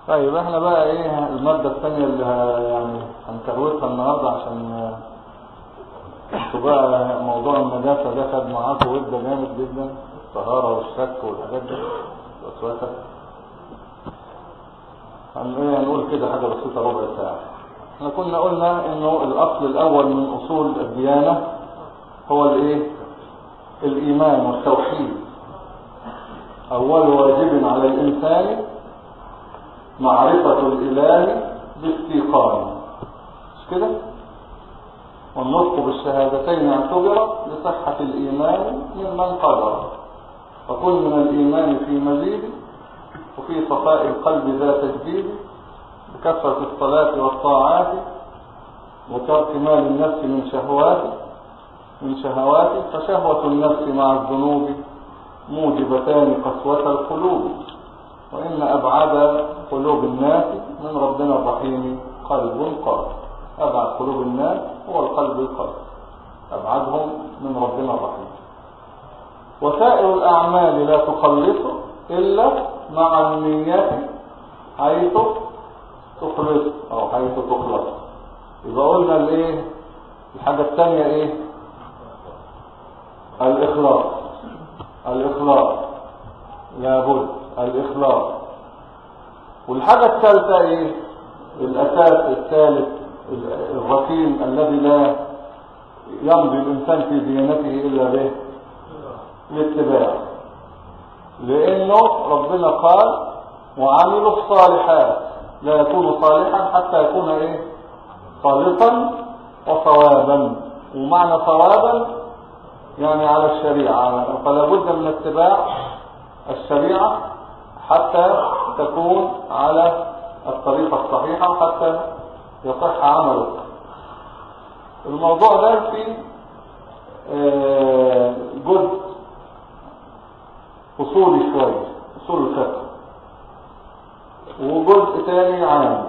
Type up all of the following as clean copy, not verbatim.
طيب احنا بقى ايه المادة الثانية اللي يعني هنكروتها النهاردة عشان انتوا بقى موضوع النجاسة ده خد معاكم ودة جامد جدا، الطهارة والشك والحاجات دي وسوسة. هنقول كده حاجة بسيطة ربع ساعة. احنا كنا قلنا انه الاصل الاول من اصول الديانة هو الايه؟ الايمان والتوحيد. اول واجب على الانسان معرفة الاله باستيقان، مش كده؟ والنطق بالشهادتين اعتبر لصحة الايمان ممن قدر، فكل من الايمان في مزيد وفي صفاء القلب ذات تجديد بكثرة الصلاة والطاعات وترك مال النفس من شهوات فشهوة النفس مع الذنوب موجبتان قسوة القلوب، وإن أبعد قلوب الناس من ربنا الرحيم قلب قاسي. أبعد قلوب الناس هو القلب القاسي، أبعدهم من ربنا الرحيم. وسائر الأعمال لا تخلص إلا مع النية حيث تخلص أو حيث تخلص. إذا قلنا الإيه؟ الحاجة الثانية إيه؟ الإخلاص لابد الإخلاص. والحاجة الثالثة إيه؟ الأساس الثالث الركين الذي لا يمضي الإنسان في ديانته إلا به الاتباع، لأنه ربنا قال وعملوا الصالحات لا يكون صالحا حتى يكون إيه؟ خالصا وصوابا. ومعنى صوابا يعني على الشريعة، فلا بد من اتباع الشريعة حتى تكون على الطريقة الصحيحة وحتى يصح عملك. الموضوع ده في جزء أصولي شوية، أصول الفقه، وجزء تاني عام.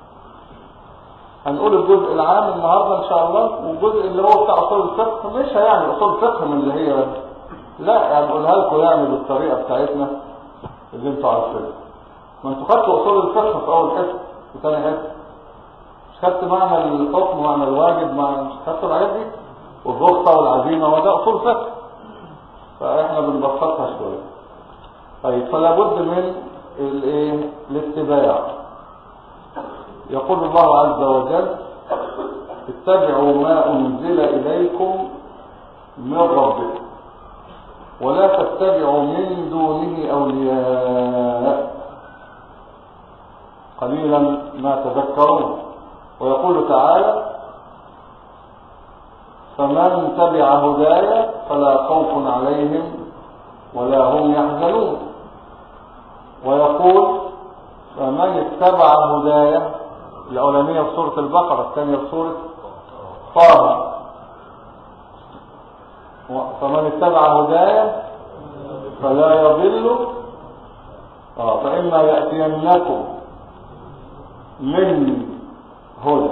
هنقول الجزء العام النهاردة إن شاء الله، والجزء اللي هو بتاع أصول الفقه مش يعني أصول فقه من اللي هي لا يعني نقولها لكم يعني بالطريقة بتاعتنا اللي انتوا عارفينها. ما انتوا خدتوا أصول الفقه في أول حصة وثاني حصة، مش خدت معنى الحكم ومعنى الواجب، مش خدتوا الحاجات دي والرخصة والعزيمة، وده أصول فقه، فإحنا بنبسطها شوية. طيب فلا بد من الايه؟ الاتباع. يقول الله عز وجل اتبعوا ما أنزل إليكم من ربكم ولا تتبعوا من دونه أولياء قليلا ما تذكرون. ويقول تعالى فمن تبع هدايا فلا خوف عليهم ولا هم يحزنون. ويقول فمن اتبع هدايا، الأولانية في سورة البقرة، الثانية في سورة طه، فمن اتبع هدايا فلا يضل فإما يأتينكم مني هدى،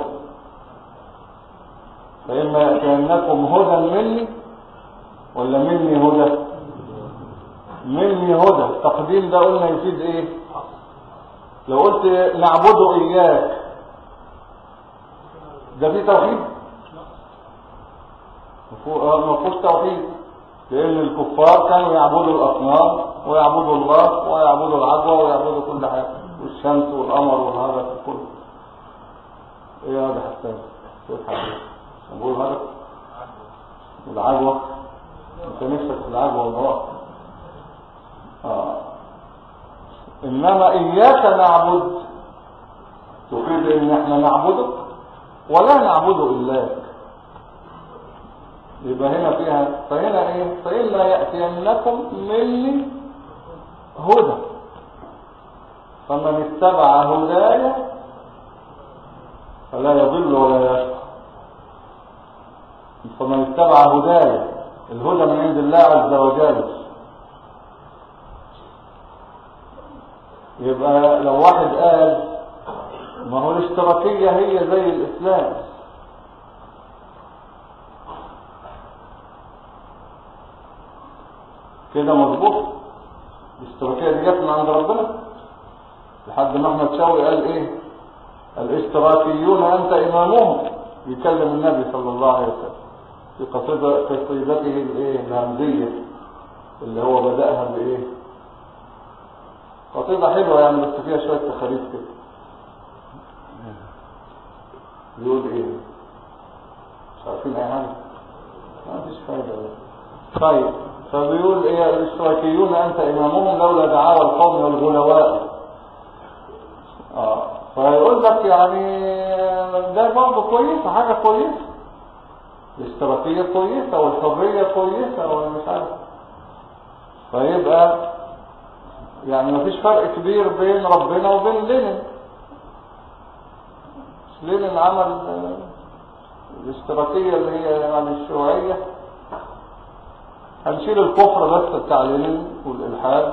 فإما يأتينكم هدى مني ولا مني هدى؟ مني هدى. التقديم ده قلنا يفيد ايه؟ لو قلت نعبد إياك ده فيه توحيد؟ ما فيهوش توحيد، لأن الكفار كانوا يعبدوا الأصنام ويعبدوا الله ويعبدوا العدوى ويعبدوا كل حاجة والشمس والقمر والهذا كله. ايه هذا حسان؟ ايه حاجة؟ نقول هذا العدوى، انت نفسك في العدوى والله. إنما إياك نعبد تفيد إن احنا نعبدك ولا نعبد إلاك. يبقى هنا فيها فهنا ايه؟ فإما يأتينكم مني هدى فمن اتبع هدايا فلا يضل ولا يشقى. فمن اتبع هدايا، الهدى من عند الله عز وجل. يبقى لو واحد قال ما هو الاشتراكية هي زي الإسلام، كده مظبوط؟ الاشتراكية دي جت من عند ربنا، لحد ما احمد شوقي قال ايه؟ الاشتراكيون انت امامهم، يكلم النبي صلى الله عليه وسلم في قصيدته الايه الهمزيه اللي هو بدأها بايه؟ قصيده حلوه يعني بس فيها شويه تخاريف كده. بيقول ايه؟ مش عارفين اي حاجه؟ ما فيش فايده. طيب فبيقول ايه؟ الاشتراكيون انت امامهم لولا دعاوى القوم والغلواء. فيقول لك يعني ده برضه كويسه، حاجه كويسه، الاشتراكيه كويسه والحريه كويسه ومش عارف. فيبقى يعني مفيش فرق كبير بين ربنا وبين لينين. لينين عمل الاشتراكيه اللي هي يعني الشيوعيه، هنشيل الكفر بس بتاع لينين والالحاد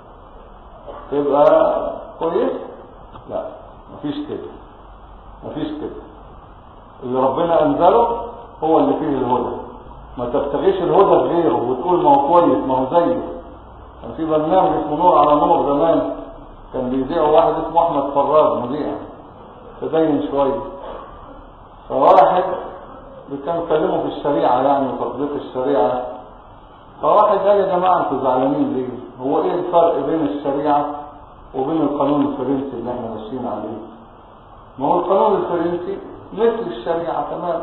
تبقى كويس. لا مفيش كده، مفيش كده. اللي ربنا انزله هو اللي فيه الهدى، ما تبتغيش الهدى في غيره وتقول ما هو كويس ما هو زيه. كان في برنامج اسمه نور على نور زمان، كان بيذيعه واحد اسمه احمد فراج، مذيع تدين شويه. فواحد كان يكلمه في الشريعه يعني وتطبيق الشريعه، فواحد قال يا جماعه انتوا زعلانين ليه؟ هو ايه الفرق بين الشريعه وبين القانون الفرنسي اللي احنا ماشيين عليه؟ ما هو القانون الفرنسي مثل الشريعه تمام،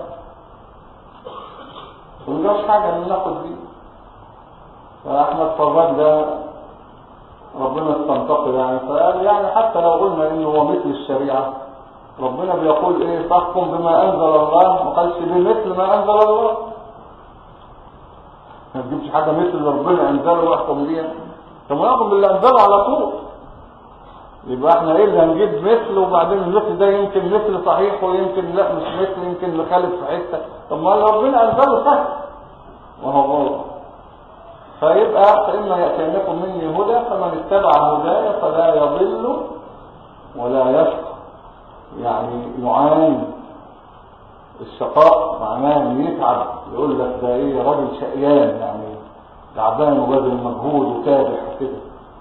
ومجاش حاجه ان ناخد دي. فاحمد فراج ده ربنا استنطقه يعني، فقال يعني حتى لو قلنا انه هو مثل الشريعه، ربنا بيقول ايه؟ تحكم بما انزل الله، ما قالش بمثل ما انزل الله. ما تجيبش حاجه مثل اللي ربنا انزله واحكم بيها، طب ما يحكم باللي انزله على طول. يبقى احنا ايه اللي هنجيب مثل وبعدين المثل ده يمكن مثل صحيح ويمكن لا مش مثل، يمكن نخالف في حته. طب ما اللي ربنا انزله صح وهو غلط. فيبقى فإما يأتينكم مني هدى فمن اتبع هدايا فلا يضل ولا يشقى. يعني يعاني الشقاء معناه انه يتعب، يقول لك ده ايه راجل شقيان يعني تعبان وبذل مجهود وكادح وكده.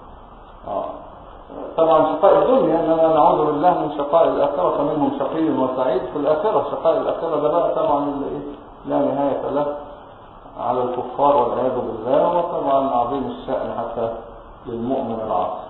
طبعا شقاء الدنيا، انما نعوذ بالله من شقاء الاخره، فمنهم شقي وسعيد في الاخره. شقاء الاخره ده بقى طبعا اللي ايه لا نهايه له على الكفار والعياذ بالله، وطبعا عظيم الشأن حتى للمؤمن العاصي.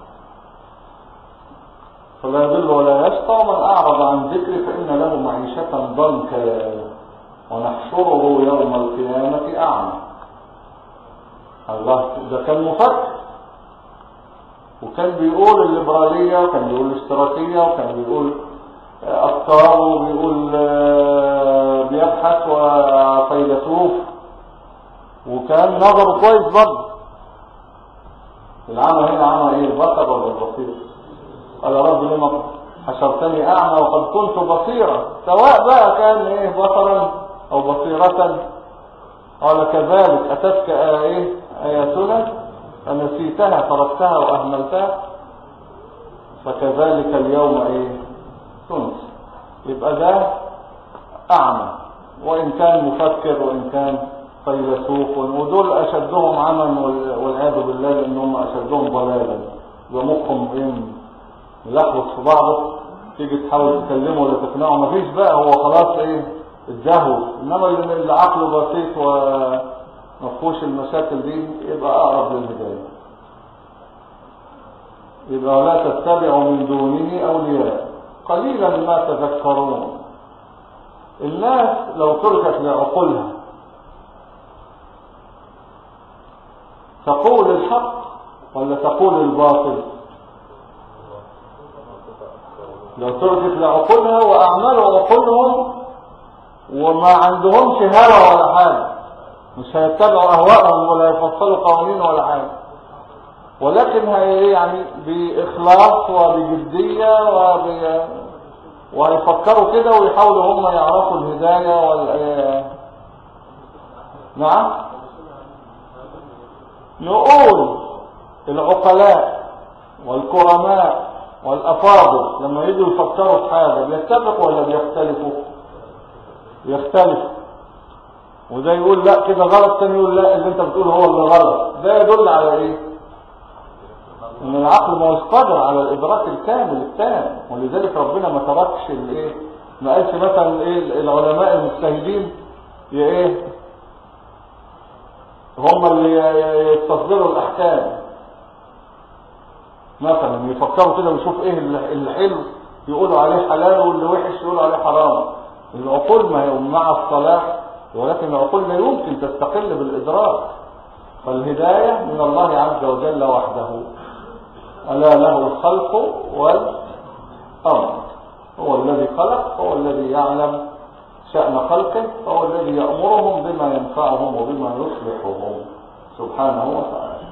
فلا يضل ولا يشقى. ومن أعرض عن ذكري فإن له معيشة ضنكا ونحشره يوم القيامة أعمى. الله، ده كان مفكر وكان بيقول الليبرالية وكان بيقول الاشتراكية وكان بيقول أفكار وبيقول بيبحث وفيلسوف، وكان نظره كويس برضه. العمى هنا عمى ايه؟ البصر ولا البصير؟ قال يا رب لما حشرتني اعمى وقد كنت بصيرا، سواء بقى كان ايه بصرا او بصيرة. قال كذلك اتتك ايه اياتنا فنسيتها تركتها واهملتها فكذلك اليوم ايه تنسى. يبقى ده اعمى وان كان مفكر وان كان فيلسوف، ودول اشدهم عما والعياذ بالله لانهم اشدهم ضلالا. ومخهم يلخبط في بعضه، تيجي تحاول تكلمه ولا تقنعه مفيش بقى، هو خلاص ايه اتجهز. انما اللي عقله بسيط ومفهوش المشاكل دي يبقى اقرب للهدايه. يبقى ولا تتبعوا من دونه اولياء قليلا ما تذكرون. الناس لو تركت لعقولها تقول الحق ولا تقول الباطل؟ لو تركت لعقولها واعملوا عقولهم وما عندهمش هوى ولا حاجه، مش هيتبعوا اهواءهم ولا يفصلوا قوانين ولا حاجه، ولكن يعني باخلاص وبجديه ويفكروا كده ويحاولوا هم يعرفوا الهدايه نعم. نقول العقلاء والكرماء والأفاضل لما يجوا يفكروا في حاجة بيتفقوا ولا بيختلفوا؟ بيختلفوا. وده يقول لا كده غلط، تاني يقول لا اللي انت بتقول هو اللي غلط. ده يدل على ايه؟ ان العقل ما هوش قادر على الادراك الكامل التام، ولذلك ربنا ما تركش الايه، ما قالش مثلا ايه العلماء المجتهدين ايه هم اللي يستصدروا الاحكام مثلا، يفكروا كده ويشوف ايه اللي حلو يقولوا عليه حلال واللي وحش يقولوا عليه حرام. العقول ما هي مع الصلاح، ولكن العقول لا يمكن تستقل بالادراك. فالهداية من الله عز وجل وحده، ألا له الخلق والأمر. هو الذي خلق، هو الذي يعلم شأن خلقه، هو الذي يأمرهم بما ينفعهم وبما يصلحهم سبحانه وتعالى.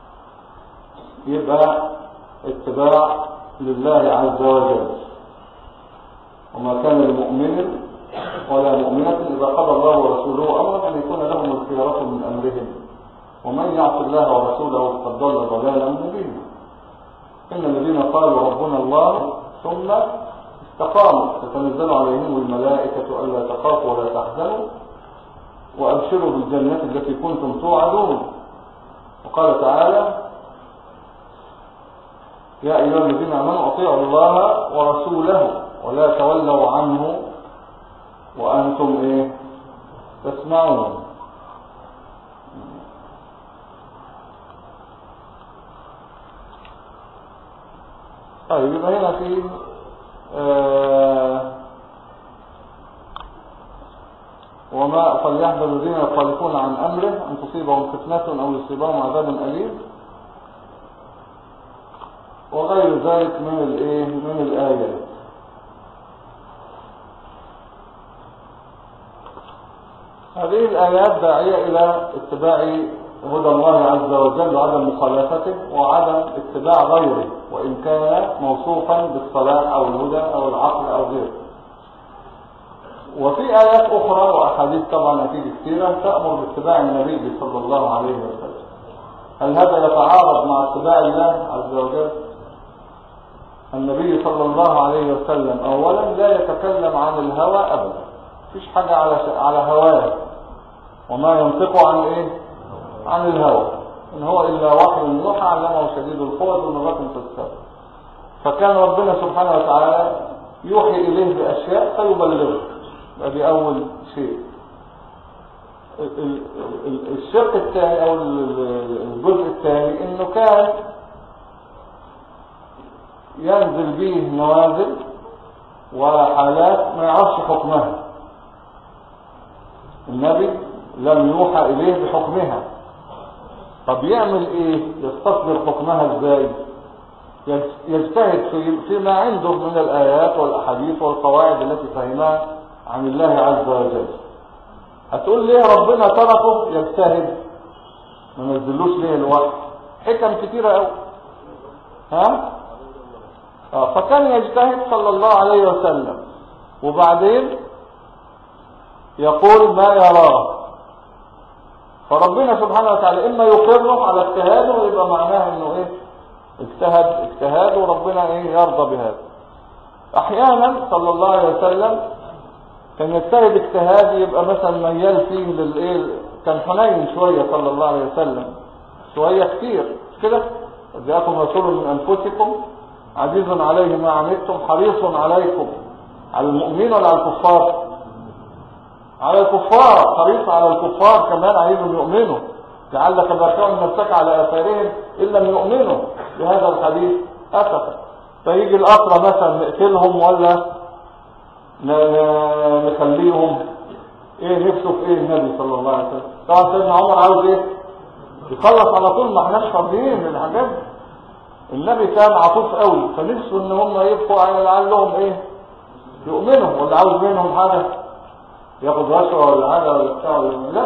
يبقى اتباع لله عز وجل. وما كان لمؤمن ولا مؤمنة إذا قضى الله ورسوله أمرا أن يكون لهم الخيرة من أمرهم ومن يعص الله ورسوله فقد ضل ضلالا مبينا. إن الذين قالوا ربنا الله ثم استقاموا تتنزل عليهم الملائكة ألا تخافوا ولا تحزنوا وأبشروا بالجنة التي كنتم توعدون. وقال تعالى يا أيها الذين آمنوا أطيعوا الله ورسوله ولا تولوا عنه وأنتم إيه تسمعون. طيب يبقى هنا في وما فليحذر الذين يخالفون عن أمره أن تصيبهم فتنة أو يصيبهم عذاب أليم وغير ذلك من الآيات. هذه الآيات داعية إلى اتباع هدى الله عز وجل وعدم مخالفته وعدم اتباع غيره وإن كان موصوفا بالصلاح أو الهدى أو العقل أو غيره. وفي آيات أخرى وأحاديث طبعا أكيد كثيرة تأمر باتباع النبي صلى الله عليه وسلم. هل هذا يتعارض مع اتباع الله عز وجل؟ النبي صلى الله عليه وسلم أولا لا يتكلم عن الهوى أبدا، مفيش حاجة على هواه، وما ينطق عن إيه؟ عن الهوى، إن هو إلا وحي يوحى علمه شديد القوى ذو مرة في السماء. فكان ربنا سبحانه وتعالى يوحي إليه بأشياء فيبلغه. هذه أول شيء. الشق الثاني أو الجزء الثاني إنه كان ينزل به نوازل وحالات ما يعرفش حكمها. النبي لم يوحى إليه بحكمها، طب يعمل إيه؟ يستصدر حكمها إزاي؟ يجتهد فيما عنده من الآيات والأحاديث والقواعد التي فهمها عن الله عز وجل. هتقول ليه ربنا تركه يجتهد؟ ما نزلوش ليه الوحي؟ حكم كتيرة أوي. فكان يجتهد صلى الله عليه وسلم وبعدين يقول ما يراه. فربنا سبحانه وتعالى إما يقره على اجتهاده ويبقى معناه إنه إيه؟ اجتهاد وربنا إيه؟ يرضى بهذا. أحيانا صلى الله عليه وسلم كان يجتهد اجتهاد يبقى مثلا ميال فيه للإيه؟ كان حنين شوية صلى الله عليه وسلم، شوية كتير كده. جاءكم رسول من أنفسكم عزيز عليه ما عنتم حريص عليكم، على المؤمنين ولا على الكفار؟ على الكفار، حريص على الكفار كمان، عايزهم يؤمنوا. لعلك باخع نفسك على آثارهم إن لم يؤمنوا بهذا الحديث أسفا. فيجي الأسرى مثلا نقتلهم ولا نخليهم ايه؟ نفسه في ايه النبي صلى الله عليه وسلم؟ طبعا سيدنا عمر عاوز ايه؟ يخلص على طول، ما احناش فاضيين من الحاجات. النبي كان عطوف قوي، فنفسه ان هم يبقوا على لعلهم ايه؟ يؤمنوا، ولا عاوز منهم حاجه ياخد رشوه ولا حاجه ولا بتاع؟ لا.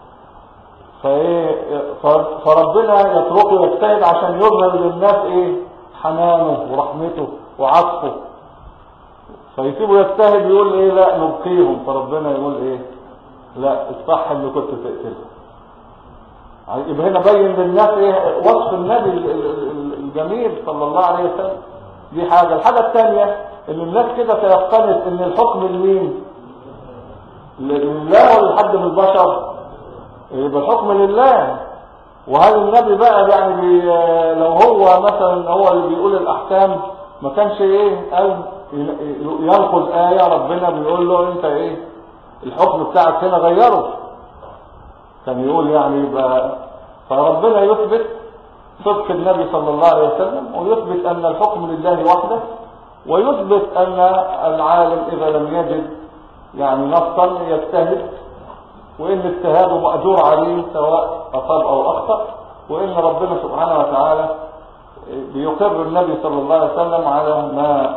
فربنا يتركه يجتهد عشان يظهر للناس ايه؟ حنانه ورحمته وعطفه. فيسيبه يجتهد يقول ايه؟ لا نبقيهم. فربنا يقول ايه؟ لا الصح اللي كنت تقتله. يبقى هنا بين للناس ايه؟ وصف النبي الجميل صلى الله عليه وسلم. دي حاجة. الحاجة الثانية ان الناس كده تيقنت ان الحكم لمين؟ لله ولا لحد من البشر؟ يبقى الحكم لله. وهل النبي بقى يعني لو هو مثلا هو اللي بيقول الأحكام ما كانش ايه قال ينقل آية ربنا بيقول له انت ايه الحكم بتاعك هنا غيره، كان يقول يعني يبقى. فربنا يثبت صدق النبي صلى الله عليه وسلم، ويثبت أن الحكم لله وحده، ويثبت أن العالم إذا لم يجد يعني نصا يجتهد، وإن اجتهاده مأجور عليه سواء أصاب أو أخطأ، وإن ربنا سبحانه وتعالى بيقر النبي صلى الله عليه وسلم على ما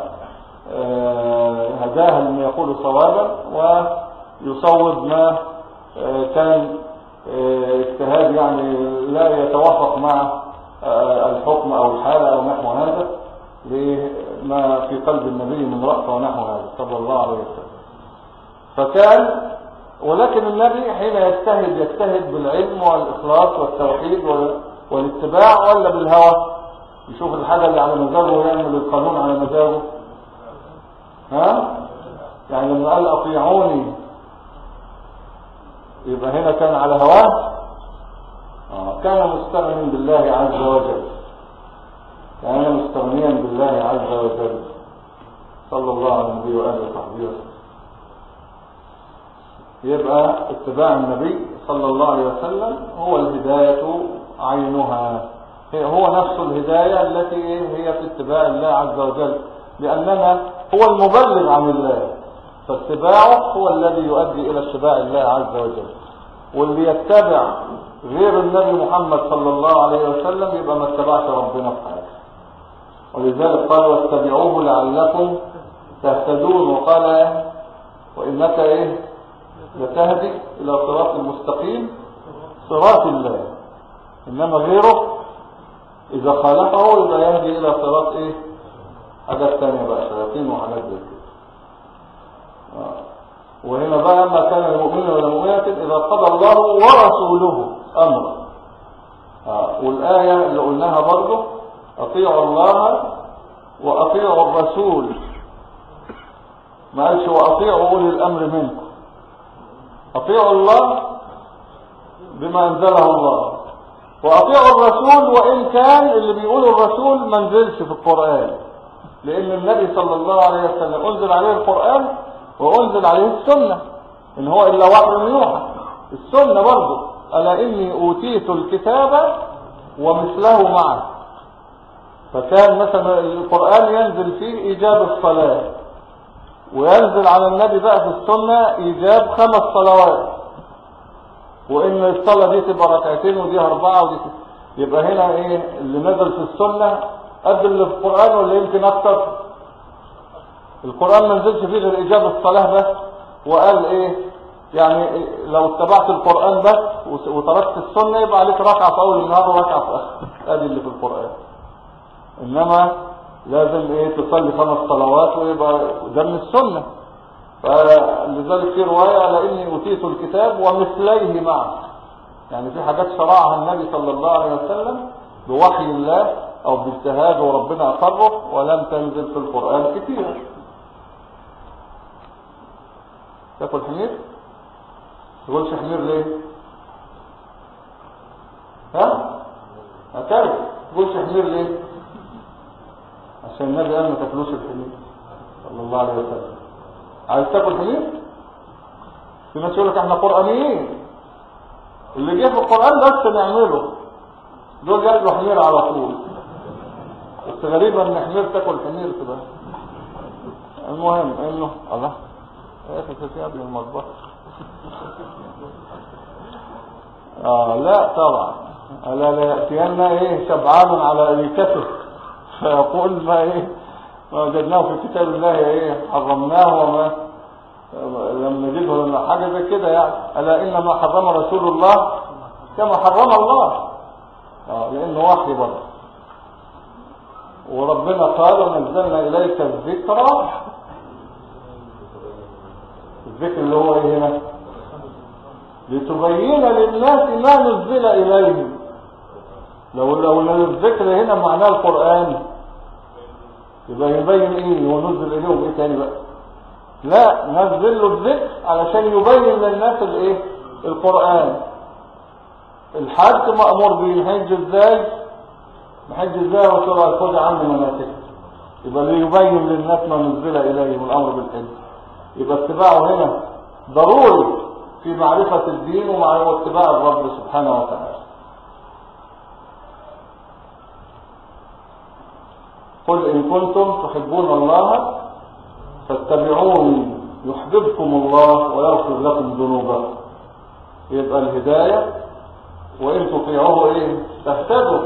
هداه لما يقول صوابا، ويصوب ما كان اجتهاد يعني لا يتوافق مع الحكم أو الحالة أو نحو هذا لما في قلب النبي من رأفة ونحو هذا صلى الله عليه وسلم. فكان ولكن النبي حين يجتهد بالعلم والإخلاص والتوحيد والاتباع، ولا بالهوى يشوف الحاجة اللي على مزاجه ويعمل القانون على مزاجه. يعني لما قال أطيعوني يبقى هنا كان على هواه. كان مستغنيا بالله عز وجل، كان مستغنيا بالله عز وجل صلى الله عليه وسلم وآله وصحبه وسلم. يبقى اتباع النبي صلى الله عليه وسلم هو الهداية عينها، هو نفس الهداية التي هي في اتباع الله عز وجل، لأننا هو المبلغ عن الله، فاتباعه هو الذي يؤدي إلى اتباع الله عز وجل. واللي يتبع غير النبي محمد صلى الله عليه وسلم يبقى ما اتبعش ربنا في حاجة. ولذلك قال واتبعوه لعلكم تهتدون، وقال وإنك لتهدي إلى صراط المستقيم صراط الله، إنما غيره إذا خالفه يبقى يهدي إلى صراط حاجات تانية بقى، شياطين وحاجات زي كده. وهنا بقى ما كان المؤمن ولا مؤمنة إذا قضى الله ورسوله أمرا. والآية اللي قلناها برضه أطيعوا الله وأطيعوا الرسول، ما قالش وأطيعوا أولي الأمر منكم. أطيعوا الله بما أنزله الله، وأطيعوا الرسول وإن كان اللي بيقوله الرسول ما نزلش في القرآن، لأن النبي صلى الله عليه وسلم أنزل عليه القرآن وأنزل عليه السنة، إن هو إلا وحي يوحى. السنة برضه ألا إني أوتيت الكتاب ومثله معه. فكان مثلا القرآن ينزل فيه إيجاب الصلاة، وينزل على النبي بقى في السنة إيجاب 5 صلوات، وإن الصلاة دي تبقى 2 ودي 4 ودي يبقى هنا اللي نزل في السنة قد اللي في القرآن ولا يمكن أكتر. القرآن ما نزلش فيه غير إيجاب الصلاة بس، وقال يعني لو اتبعت القرآن بس وتركت السنة يبقى عليك ركعة في أول النهار وركعة في آخر، هذه اللي في القرآن. إنما لازم تصلي 5 صلوات ويبقى ده من السنة. فلذلك في رواية على إني أوتيت الكتاب ومثليه معه، يعني في حاجات شرعها النبي صلى الله عليه وسلم بوحي الله أو باجتهاد وربنا أقره، ولم تنزل في القرآن كتير. تاكل حمير؟ تقولش حمير ليه؟ هتاكل تقولش حمير ليه؟ عشان النبي قال ما تاكلوش الحمير صلى الله عليه وسلم. عايز تاكل حمير؟ في ناس يقول لك احنا قرآنيين، اللي جه في القرآن بس نعمله، دول ياكلوا حمير على طول. بس غريبة ان حمير تاكل حمير كده. المهم انه الله يا اخي في قبل المطبخ. لا طبعا لا يأتينا شبعان على أليكته فيقول ما وجدناه في كتاب الله حرمناه، وما لم نجده لنا حاجة زي كده يعني. ألا إنما حرم رسول الله كما حرم الله، لأنه وحي برضه. وربنا قال ونزلنا إليك الذكر اللي هو هنا لتبين للناس ما نزل إليهم. لو الذكر هنا معناه القرآن يبقى يبين ونزل إليهم تاني بقى؟ لا، نزل له الذكر علشان يبين للناس القرآن. الحج مأمور به. نحج ازاي؟ نحج ازاي وتقول الخذ عني مناسك؟ يبقى ليبين للناس ما نزل اليهم الامر بالحج. يبقى اتباعه هنا ضروري في معرفة الدين ومع اتباع الرب سبحانه وتعالى. قل إن كنتم تحبون الله فاتبعوني يحببكم الله ويغفر لكم ذنوبكم. يبقى الهداية وإن تطيعوه إيه؟ تهتدوا.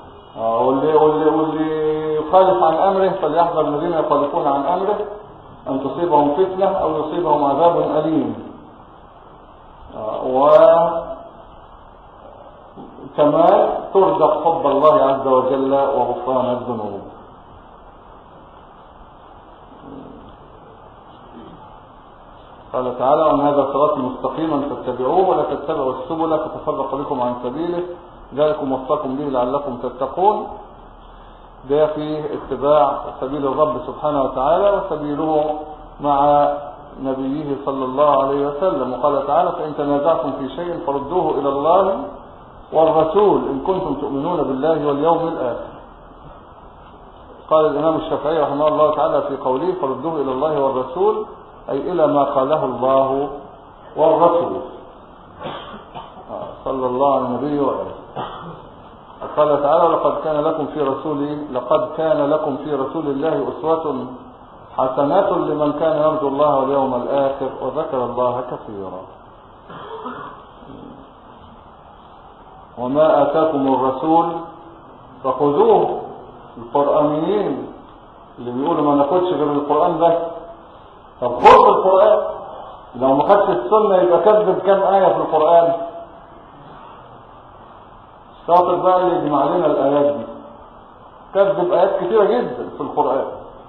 واللي يخالف عن أمره فليحذر الذين يخالفون عن أمره أن تصيبهم فتنة أو يصيبهم عذاب أليم. وكما ترزق حب الله عز وجل وغفران الذنوب. قال تعالى وأن هذا صراط مستقيما فاتبعوه ولا تتبعوا السبل فتفرق بكم عن سبيله ذلكم وصاكم به لعلكم تتقون. ده فيه اتباع سبيل الرب سبحانه وتعالى وسبيله مع نبيه صلى الله عليه وسلم. وقال تعالى فإن تنازعتم في شيء فردوه إلى الله والرسول إن كنتم تؤمنون بالله واليوم الآخر. قال الإمام الشافعي رحمه الله تعالى في قوله فردوه إلى الله والرسول أي إلى ما قاله الله والرسول صلى الله على النبي وآله. قال تعالى لقد كان لكم في رسول الله أسوة حسنات لمن كان يرجو الله واليوم الآخر وذكر الله كثيرا. وما آتاكم الرسول فخذوه. القرآنيين اللي بيقولوا ما ناخدش غير القرآن ده، طب خذ القرآن. لو ما خدش السنة يبقى كذب كم آية في القرآن. شاطر بقى اللي يجمع لنا الآيات دي. كذب آيات كثيرة جدا في القرآن.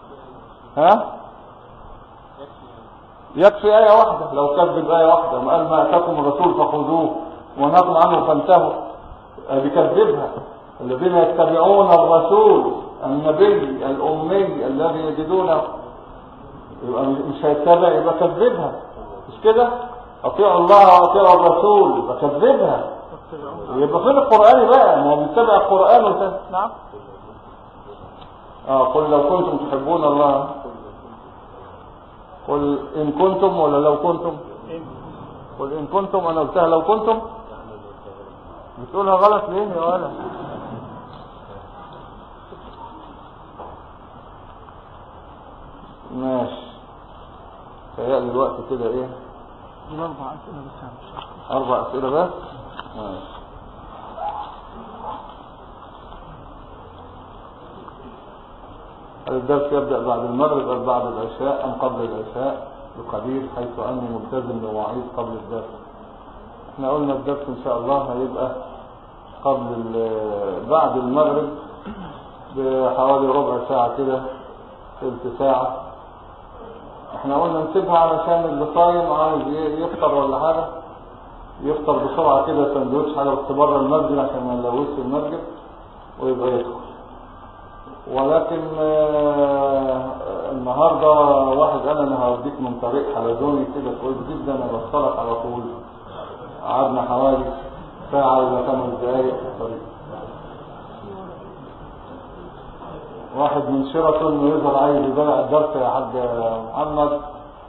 يكفي آية واحدة. لو كذب آية واحدة ما قال ما أتاكم الرسول فخذوه ونهاكم عنه فانتهوا، بيكذبها. الذين يتبعون الرسول النبي الأمي الذي يجدونه، يبقى مش هيتبع يبقى كذبها. مش كده؟ أطيعوا الله وأطيعوا الرسول يبقى كذبها. يبقى فين القرآن بقى؟ ما هو بيتبع القرآن نعم. قل لو كنتم تحبون الله. قل إن كنتم ولا لو كنتم؟ قل إن كنتم. أنا قلتها لو كنتم. بتقولها غلط ليه يا ولد؟ ماشي. تهيألي الوقت كده ايه؟ 4 أسئلة بس. 4 أسئلة بس؟ ماشي. الدرس يبدأ بعد المغرب أو بعد العشاء أم قبل العشاء بقليل حيث أني ملتزم بمواعيد قبل الدرس. احنا قلنا الدرس إن شاء الله هيبقى بعد المغرب بحوالي ربع ساعة كده، ثلث ساعة. احنا قلنا نسيبها علشان اللي صايم عاوز يفطر ولا حاجة يفطر بسرعة كده سندوتش حاجة بس بره المسجد عشان ما نلوثش المسجد ويبقى يدخل. ولكن النهاردة واحد قال انا هوديك من طريق حلزوني كده كويس جدا اوصلك على طول. قعدنا حوالي ساعة إلى 5 دقايق في الطريق. واحد من شيراتون يظهر عايز يضيع الدرس يا حاج محمد،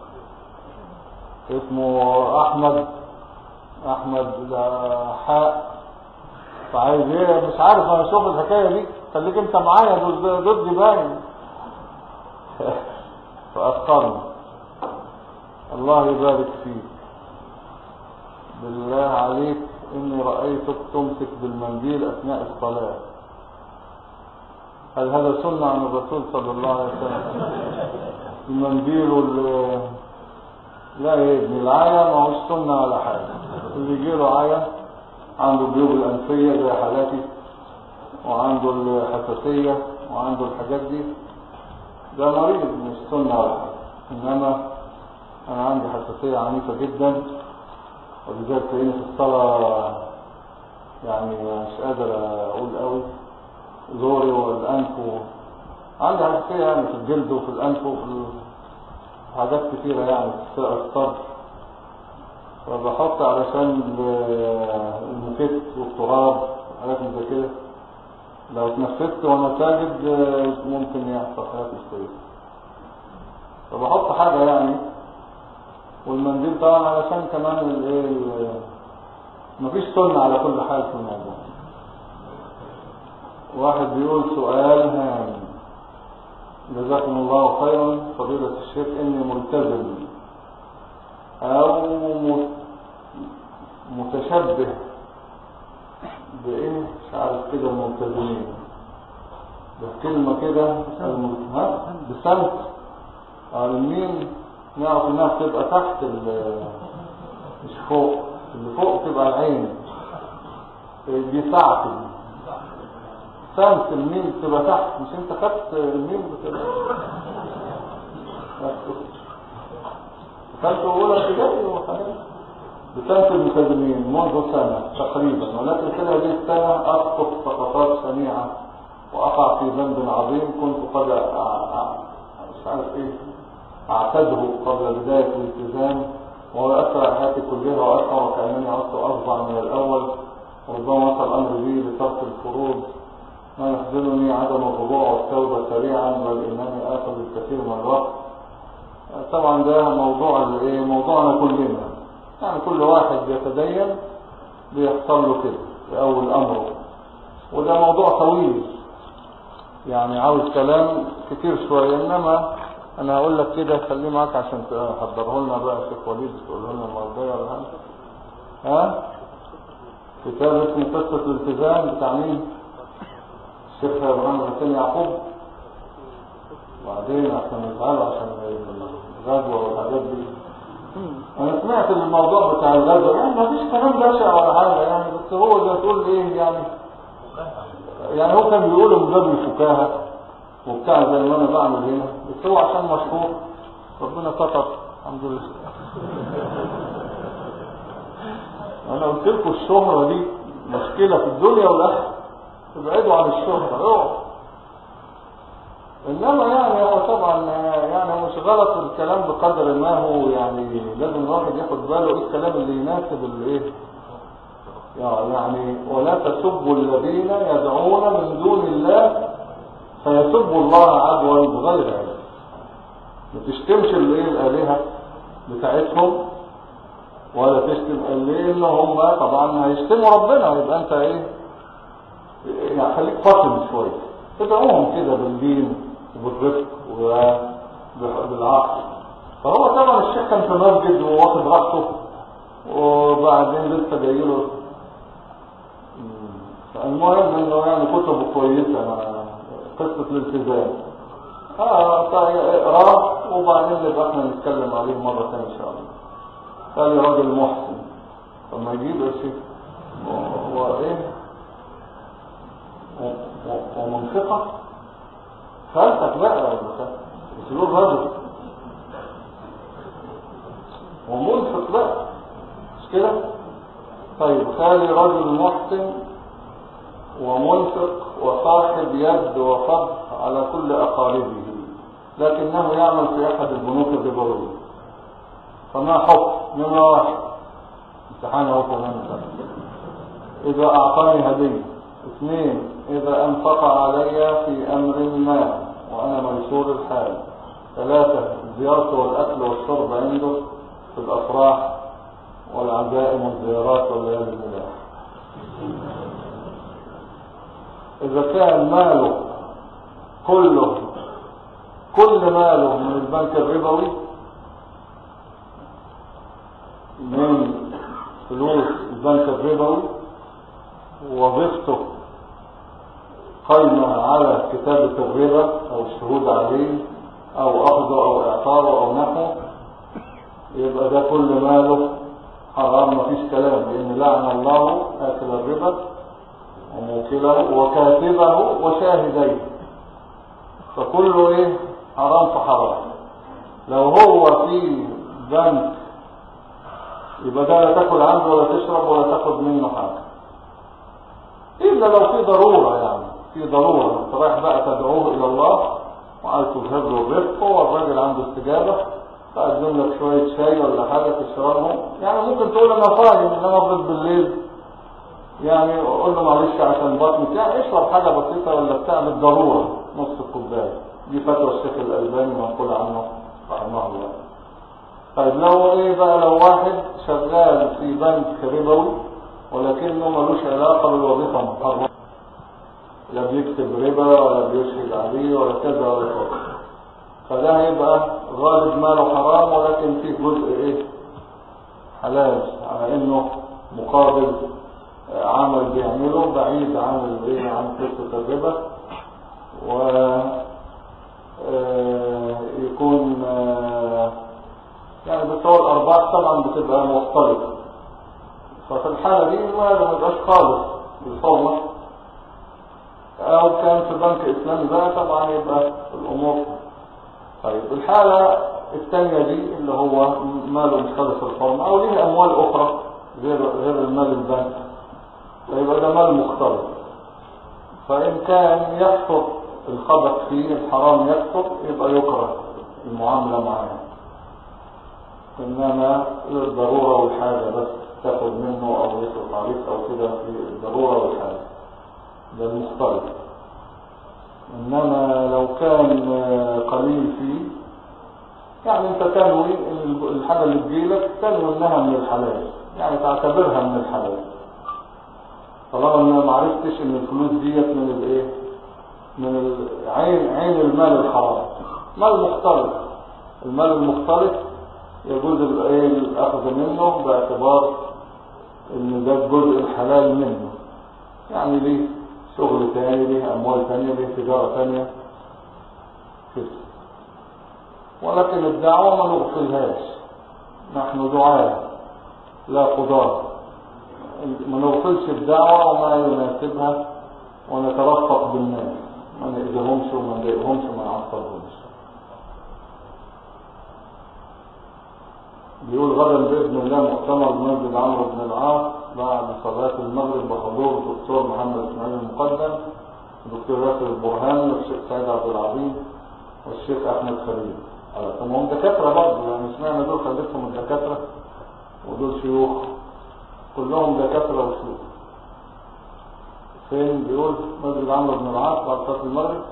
اسمه احمد حاء، فعايز ايه مش عارف. انا اشوف الحكايه دي خليك انت معايا ضدي باين. فاخرني. الله يبارك فيك. بالله عليك اني رايتك تمسك بالمنديل اثناء الصلاه، هل هذا سنة عن الرسول صلى الله عليه وسلم؟ المنديل لا يا ابني العاية ما هوش سنة ولا حاجة. اللي يجيله عاية عنده الجيوب الأنفية زي حالاتي وعنده الحساسية وعنده الحاجات دي ده مريض مش سنة ولا حاجة. إنما أنا عندي حساسية عنيفة جدا ولذلك تلاقيني في الصلاة يعني مش قادر أقول قوي زوري والأنف عندي حساسية يعني في الجلد وفي الأنف وفي حاجات كثيرة يعني في الصدر. فبحط علشان المكت والتراب حاجات زي كده. لو اتنفست وانا ساجد ممكن يحصل حاجات مش كويسه، فبحط حاجه يعني. والمنديل طبعا علشان كمان مفيش سنه على كل حال في الموضوع. واحد بيقول سؤال هام: جزاكم الله خيرا فضيلة الشيخ، اني ملتزم او متشبه بايه مش عارف كده الملتزمين بكلمة كده بسمت الميم، نعرف انها بتبقى تحت مش فوق، اللي فوق تبقى العين دي ساعة سمت الميم تبقى تحت. مش انت خدت الميم بتبقى خدت اولى ابتدائي وحاجات بسمت الملتزمين منذ سنة تقريبا، ولكن في هذه السنة اسقط سقطات شنيعة واقع في ذنب عظيم كنت قد مش عارف ايه اعتده قبل بداية الالتزام، وهو يأثر على حياتي كلها وأشعر وكأنني عدت أفظع من الأول، وربما وصل الأمر بي لترك الفروض. ما يحزنني عدم الرجوع والتوبة سريعا، بل إنني آخذ الكثير من الوقت. طبعا ده موضوعنا كلنا، يعني كل واحد يتدين بيحصل له كده في أول أمره، وده موضوع طويل يعني عاوز كلام كتير شوية. إنما أنا هقول لك كده خليه معاك عشان تحضره لنا بقى شيخ وليد، تقوله لنا الموضوع ولا حاجة. كتاب اسمه قصة الالتزام بتاع مين؟ الشيخ ابراهيم حسين يعقوب. وبعدين عشان يزعلوا عشان الغزوة والحاجات دي، انا سمعت الموضوع بتاع الغزوة يعني مفيش كلام بشع ولا حاجة يعني، بس هو زي تقول ايه يعني هو كان بيقول من باب الفكاهة وبتاع زي ما انا بعمل هنا، بس هو عشان مشهور ربنا ستر الحمد لله. انا قلت لكم الشهرة دي مشكلة في الدنيا والاخرة، ابعدوا عن الشهرة. انما يعني هو طبعا يعني مش غلط الكلام بقدر ما هو، يعني لازم الواحد ياخد باله ايه الكلام اللي يناسب الايه يعني. ولا تسبوا الذين يدعون من دون الله فيسبوا الله عدوا بغير علم. ما تشتمش الالهه بتاعتهم ولا تشتم اللي هم طبعا هيشتموا ربنا، يبقى انت يعني خليك فاطن شويه، تدعوهم كده بالدين وبالرفق وبالعقل. فهو طبعا الشيخ كان في مسجد وواخد راحته، وبعدين لسه جاي له المهم انه يعني كتبه كويسه قصه الالتزام اقراه وبعدين نبقى احنا نتكلم عليه مره ثانيه ان شاء الله. قال لي راجل محسن، طب ما يجيب يا شيخ ومنفقه خالتك بقى بتقول رجل ومنفق بقى مش كده؟ طيب خالي رجل محسن ومنفق وصاحب يد وفضل على كل أقاربه، لكنه يعمل في أحد البنوك الربوية، فما حكم؟ نمرة واحد امتحانه كمان إذا أعطاني هدية. اثنين إذا أنفق علي في أمر ما وأنا ميسور الحال. ثلاثة زيارته والأكل والشرب عنده في الأفراح والعزائم والزيارات والليالي الملاح. إذا كان ماله كل ماله من البنك الربوي، من فلوس البنك الربوي، ووظيفته قائمة على كتابة الربا أو الشهود عليه أو أخذه أو إعطاره أو نحوه، يبقى ده كل ماله حرام مفيش كلام، لأن لعن الله آكل الربا وموكله وكاتبه وشاهديه، فكله حرام فحرام. لو هو في بنك يبقى ده لا تاكل عنده ولا تشرب ولا تاخد منه حاجة، إلا لو في ضرورة، يعني في ضرورة انت رايح بقى تدعوه إلى الله وعايز تظهر له الرفق والراجل عنده استجابة تقدم لك شوية شاي ولا حاجة تشربهم، يعني ممكن تقول أنا صايم، إنما أفضل بالليل يعني أقول له معلش عشان بطنك، يعني اشرب حاجة بسيطة ولا بتاع بالضرورة نص كوباية. دي فتوى الشيخ الألباني منقول عنه رحمه الله. طيب لو ايه بقى، لو واحد شغال في بنك ربوي ولكنه ملوش علاقة بالوظيفة محرمة، لا بيكتب ربا ولا بيشهد عليه ولا كذا ولا كذا، فده هيبقى غالب ماله حرام، ولكن فيه جزء ايه حلال، على انه مقابل عمل بيعمله بعيد عن الايه، عن قصة الربا، ويكون يعني بس هو الارباح طبعا بتبقى مختلطة، ففي الحالة دي ما يبقاش خالص بالحرمة. او كان في بنك اسلامي بقى طبعا يبقى الامور. طيب الحالة الثانية دي اللي هو ماله مختلف الحرمة او ليه اموال اخرى غير المال البنك، فيبقى ده مال مختلط، فان كان يكثر الخبث فيه، الحرام يكثر، يبقى يكره المعاملة معاه، انما الضرورة والحاجة بس تاخد منه او يصرف عليك او كده في الضرورة والحاجة، ده المختلط. انما لو كان قليل فيه، يعني انت تنوي الحاجة اللي تجيلك تنوي انها من الحلال، يعني تعتبرها من الحلال، طالما ما عرفتش ان الفلوس ديت من الايه، من عين المال الحرام. مال مختلط، المال المختلط يجوز الايه الاخذ منه باعتبار ان ده الجزء الحلال منه، يعني ليه شغل تاني، ليه اموال تانية، ليه تجارة تانية كده. ولكن الدعوة ما نغفلهاش، نحن دعاء لا قضاة، ما نغفلش الدعوة وما يناسبها، ونترفق بالناس، ما نأذيهمش وما نضايقهمش وما نعصبهمش. بيقول غدا بإذن الله مؤتمر مسجد عمرو بن العاص بعد صلاة المغرب بحضور الدكتور محمد اسماعيل المقدم، الدكتور ياسر البرهان، والشيخ سعيد عبد العظيم، والشيخ أحمد خليل. طب هم دكاترة برضه، يعني سمعنا دول خليتهم الدكاترة ودول شيوخ، كلهم دكاترة وشيوخ. فين؟ بيقول مسجد عمرو بن العاص بعد صلاة المغرب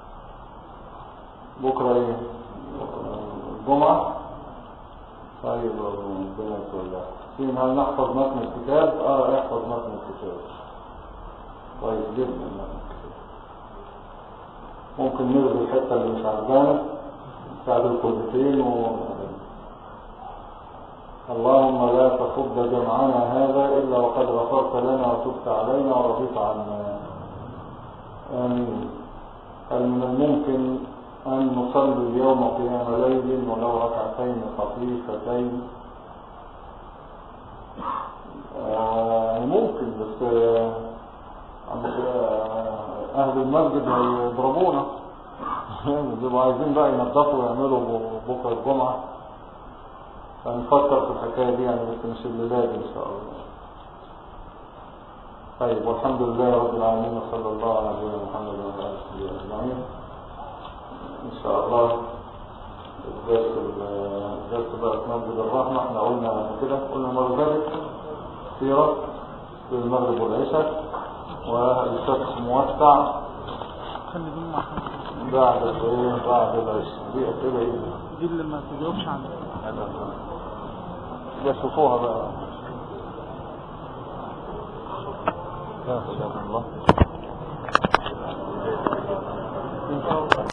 بكرة ايه؟ الجمعة. طيب ربنا يتولى. فين هل نحفظ متن الكتاب؟ احفظ متن الكتاب. طيب جدا متن الكتاب. ممكن نلغي الحتة اللي مش عجبانة بتاعت الكلمتين اللهم لا تفض جمعنا هذا إلا وقد غفرت لنا وتبت علينا ورضيت عنا. آمين. هل من الممكن أن نصلي اليوم قيام ليل ولو ركعتين خفيفتين؟ ممكن، بس أهل المسجد هيضربونا بيبقوا عايزين بقى ينظفوا ويعملوا بكرة الجمعة، فنفكر في الحكاية دي يعني، بس مش الليلة إن شاء الله. طيب والحمد لله رب العالمين، وصلى الله على نبينا محمد وعلى آله وصحبه أجمعين. إن شاء الله الدرس بقى في مسجد الرحمة. احنا قلنا كده، قلنا مرة سيرة في المغرب والعشاء، والفقه موسع بعد العشاء. دي أسئلة ايه؟ دي اللي ما تجاوبش عنها يشوفوها بقى. يا سلام الله.